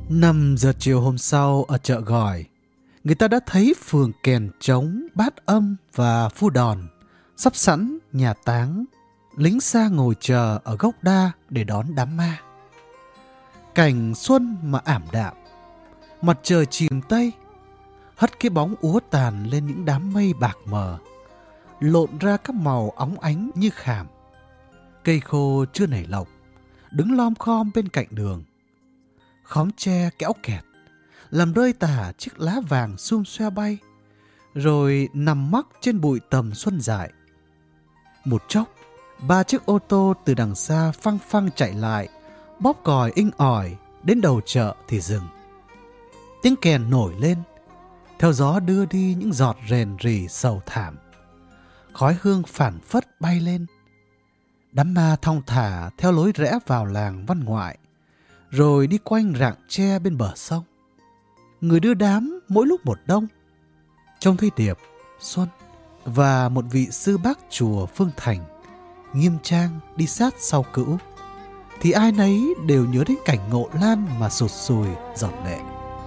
5 giờ chiều hôm sau ở chợ Gòi, người ta đã thấy phường kèn trống, bát âm và phu đòn sắp sẵn nhà táng. Lính xa ngồi chờ ở gốc đa để đón đám ma. Cảnh xuân mà ảm đạm, mặt trời chìm tây, hất cái bóng úa tàn lên những đám mây bạc mờ, lộn ra các màu óng ánh như khảm. Cây khô chưa nảy lộc đứng lom khom bên cạnh đường. Khóm tre kéo kẹt làm rơi tả chiếc lá vàng xum xoe bay, rồi nằm mắc trên bụi tầm xuân dại. Một chốc, 3 chiếc ô tô từ đằng xa phăng phăng chạy lại, bóp còi inh ỏi. Đến đầu chợ thì dừng. Tiếng kèn nổi lên, theo gió đưa đi những giọt rền rỉ sầu thảm. Khói hương phảng phất bay lên. Đám ma thong thả theo lối rẽ vào làng văn ngoại, rồi đi quanh rặng tre bên bờ sông. Người đưa đám mỗi lúc một đông. Trông thấy Điệp, Xuân và một vị sư bác chùa Phương Thành nghiêm trang đi sát sau cữu, thì ai nấy đều nhớ đến cảnh ngộ Lan mà sụt sùi giọt lệ.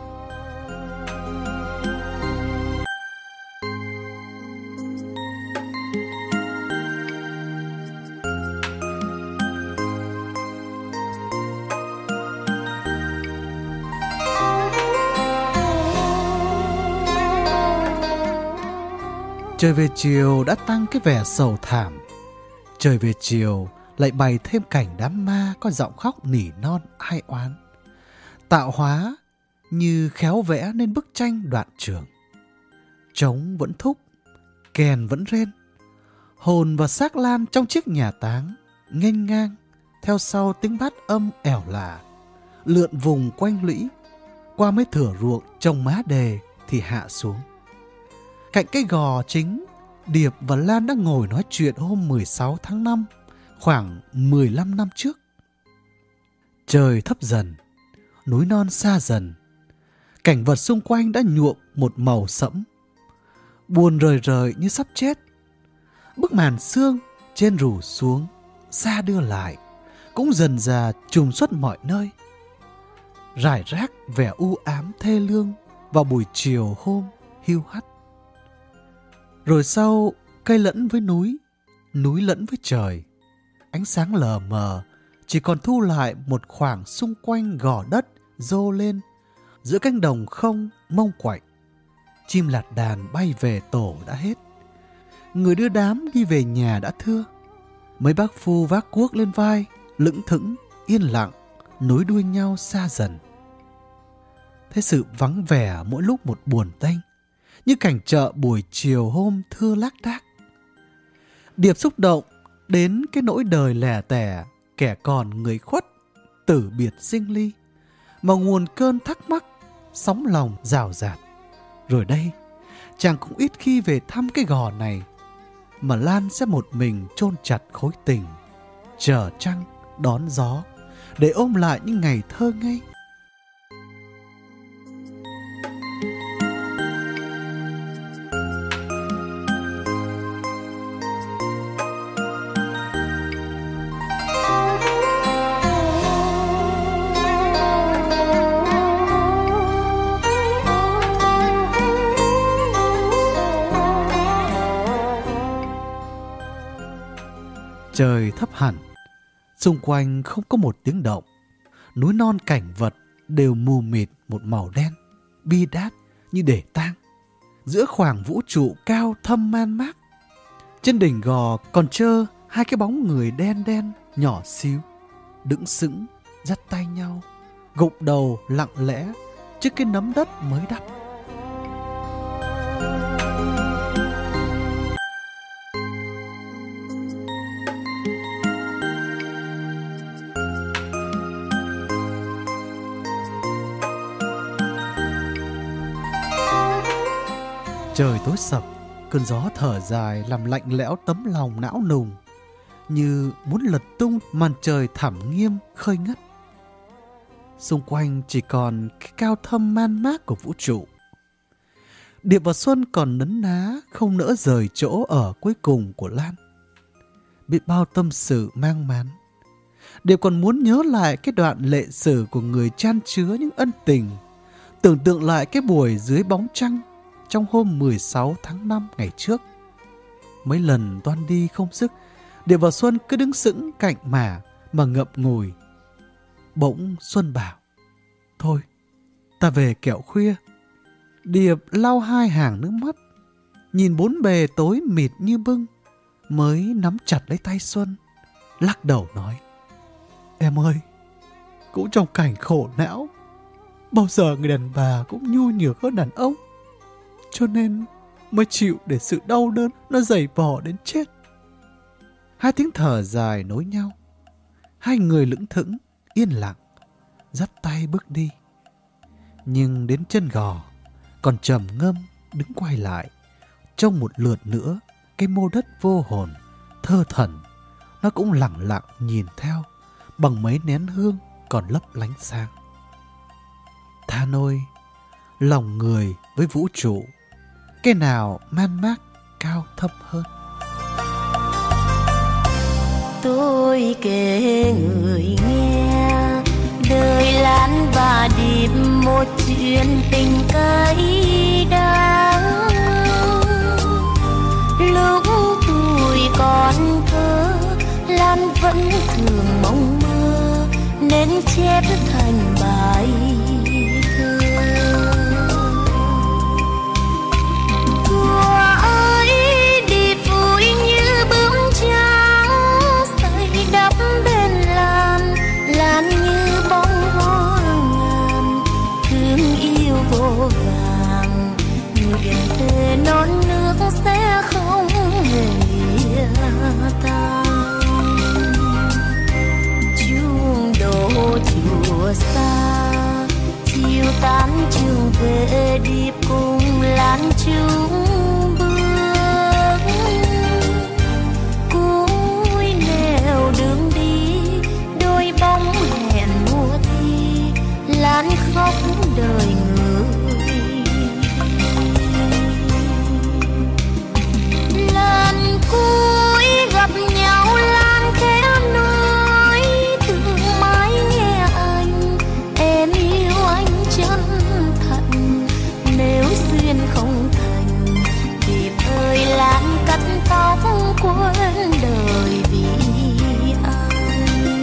Trời về chiều đã tăng cái vẻ sầu thảm. Trời về chiều lại bày thêm cảnh đám ma có giọng khóc nỉ non ai oán, tạo hóa như khéo vẽ nên bức tranh đoạn trường. Trống vẫn thúc, kèn vẫn rên, hồn và xác Lan trong chiếc nhà táng nghênh ngang theo sau tiếng bát âm ẻo lả, lượn vùng quanh lũy, qua mấy thửa ruộng trồng má đề thì hạ xuống. Cạnh cây gò chính, Điệp và Lan đang ngồi nói chuyện hôm 16 tháng 5, khoảng 15 năm trước. Trời thấp dần, núi non xa dần, cảnh vật xung quanh đã nhuộm một màu sẫm, buồn rời rời như sắp chết. Bức màn sương trên rủ xuống, xa đưa lại, cũng dần dà trùm xuất mọi nơi. Rải rác vẻ u ám thê lương vào buổi chiều hôm hiu hắt. Rồi sau, cây lẫn với núi lẫn với trời. Ánh sáng lờ mờ chỉ còn thu lại một khoảng xung quanh gò đất rô lên giữa cánh đồng không mông quạnh. Chim lạt đàn bay về tổ đã hết. Người đưa đám đi về nhà đã thưa. Mấy bác phu vác cuốc lên vai, lững thững, yên lặng, nối đuôi nhau xa dần. Thế sự vắng vẻ mỗi lúc một buồn tênh, như cảnh chợ buổi chiều hôm thưa lác đác. Điệp xúc động đến cái nỗi đời lẻ tẻ, kẻ còn người khuất, tử biệt sinh ly, mà nguồn cơn thắc mắc, sóng lòng rào rạt. Rồi đây, chàng cũng ít khi về thăm cái gò này, mà Lan sẽ một mình chôn chặt khối tình, chờ trăng, đón gió, để ôm lại những ngày thơ ngây. Trời thấp hẳn, xung quanh không có một tiếng động. Núi non cảnh vật đều mù mịt một màu đen, bi đát như để tang. Giữa khoảng vũ trụ cao thâm man mác, trên đỉnh gò còn trơ hai cái bóng người đen đen nhỏ xíu, đứng sững dắt tay nhau, gục đầu lặng lẽ trước cái nấm đất mới đắp. Trời tối sập, cơn gió thở dài làm lạnh lẽo tấm lòng não nùng, như muốn lật tung màn trời thẳm nghiêm khơi ngất. Xung quanh chỉ còn cái cao thâm man mác của vũ trụ. Điệp và Xuân còn nấn ná không nỡ rời chỗ ở cuối cùng của Lan. Biết bao tâm sự mang mán, đều còn muốn nhớ lại cái đoạn lệ sử của người chan chứa những ân tình, tưởng tượng lại cái buổi dưới bóng trăng trong hôm 16 tháng 5 ngày trước. Mấy lần toan đi không sức, Điệp và Xuân cứ đứng sững cạnh mà ngậm ngùi. Bỗng Xuân bảo: "Thôi, ta về kẻo khuya." Điệp lau hai hàng nước mắt, nhìn bốn bề tối mịt như bưng, mới nắm chặt lấy tay Xuân, lắc đầu nói: "Em ơi, cũng trong cảnh khổ não, bao giờ người đàn bà cũng nhu nhược hơn đàn ông, cho nên mới chịu để sự đau đớn nó dày vò đến chết." Hai tiếng thở dài nối nhau, hai người lững thững, yên lặng, dắt tay bước đi. Nhưng đến chân gò, còn trầm ngâm đứng quay lại, trông một lượt nữa cái mô đất vô hồn, thơ thẩn, nó cũng lặng lặng nhìn theo bằng mấy nén hương còn lấp lánh sáng. Tha ôi, lòng người với vũ trụ, cái nào man mác cao thấp hơn? Tôi kể người nghe đời Lan và Điệp một chuyện tình cay đắng. Lúc tuổi còn thơ, Lan vẫn thường mong mơ nên chép thành bài thơ. Thuở ấy Điệp vui như bướm trắng say đắm bên Lan, Lan như bông hoa ngàn thương yêu vô vàng, nguyện thề non nước sẽ không hề lìa tan. Chuông đổ chùa xa, chiều tan trường về Điệp cùng Lan chung bước. Cuối nẻo đường đi, đôi bóng hẹn mùa thi, Lan khóc đời người. Lần cuối gặp nhau Lan khẽ nói thương mãi nghe anh, em yêu anh chân thành, nếu duyên không thành, Điệp ơi Lan cắt tóc quên đời vì anh.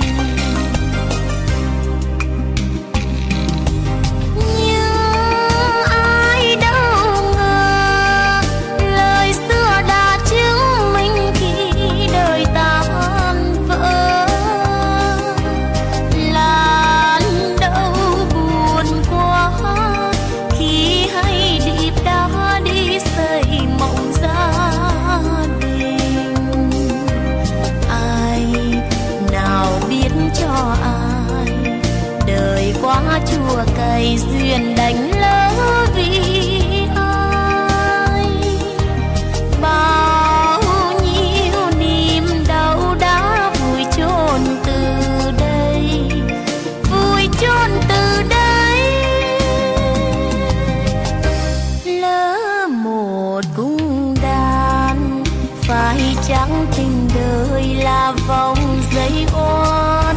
Nhưng ai đâu ngờ lời xưa đã chứng minh khi đời tan vỡ. Lan đâu buồn quá khi hay Điệp đã đi xây mộng gia đình. Ai nào biết cho ai đời quá chua cay, duyên đánh lỡ vì ai. Bao nhiêu niềm đau đã vùi chôn từ đây, vùi chôn từ đây. Lỡ một cung đàn, phải chăng tình đời là vòng dây oan